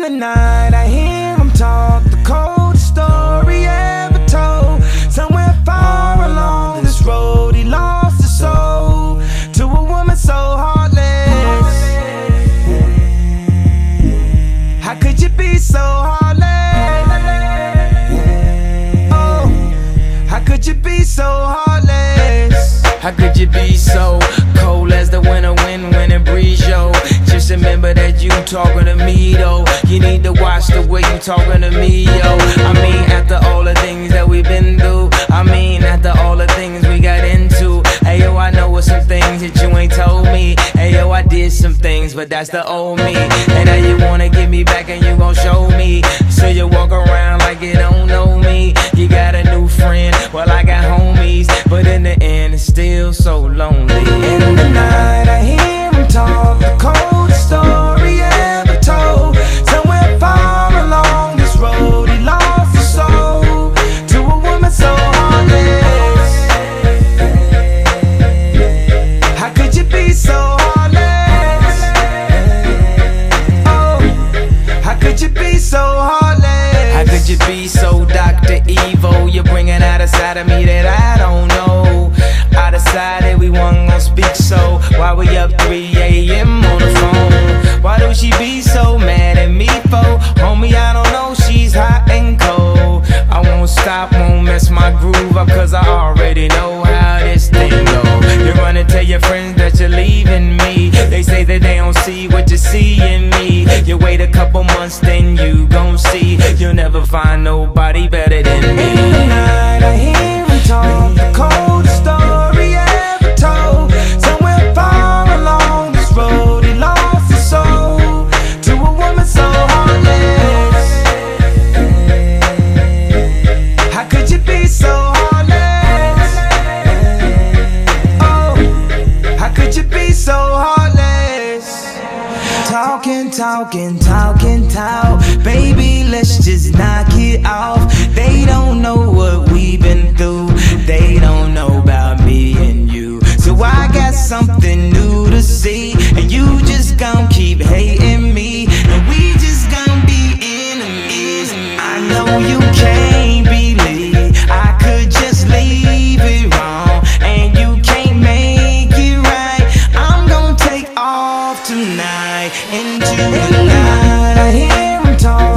the night I hear him talk, the coldest story ever told. Somewhere far along this road he lost his soul to a woman so heartless. How could you be so heartless? Oh, how could you be so heartless? How could you be so cold as the winter wind when it breeze, yo? Just remember that you talking to me, though. You need to watch the way you talking to me, yo. I mean, after all the things that we've been through, I mean, after all the things we got into. Hey, yo, I know some things that you ain't told me. Hey, yo, I did some things, but that's the old me. And now you wanna get me back and you gon' show me. So you walk around like you don't know me. You got a new friend, well, I got homies. But in the end, it's still so lonely. In the night I hear him talk, the coldest story ever told. Somewhere far along this road he lost his soul to a woman so heartless. How could you be so heartless? Oh, how could you be so heartless? How could you be so Dr. Evil? You're bringing out a side of me that I don't know. I decided we weren't gonna speak, so why we up 3 a.m. on the phone? Why do she be so mad at me for? Homie, I don't know, she's hot and cold. I won't stop, won't mess my groove up, cause I already know how this thing go. You run and tell your friends that you're leaving me. They say that they don't see what you see in me. You wait a couple months, then you gon' see. You'll never find nobody better than me. In the night I hear him talk, the coldest story ever told. Somewhere far along this road he lost his soul to a woman so heartless. How could you be so heartless? Oh, how could you be so heartless? Talking, talking, talking, talk. Baby, let's just knock it off. They don't know what we've been through. They don't know about me and you. So I got something new to see. And you just gon' keep hating me. And we just gon' be enemies. I know you can't believe I could just leave it wrong. And you can't make it right. I'm gon' take off tonight into the night. I hear him talk.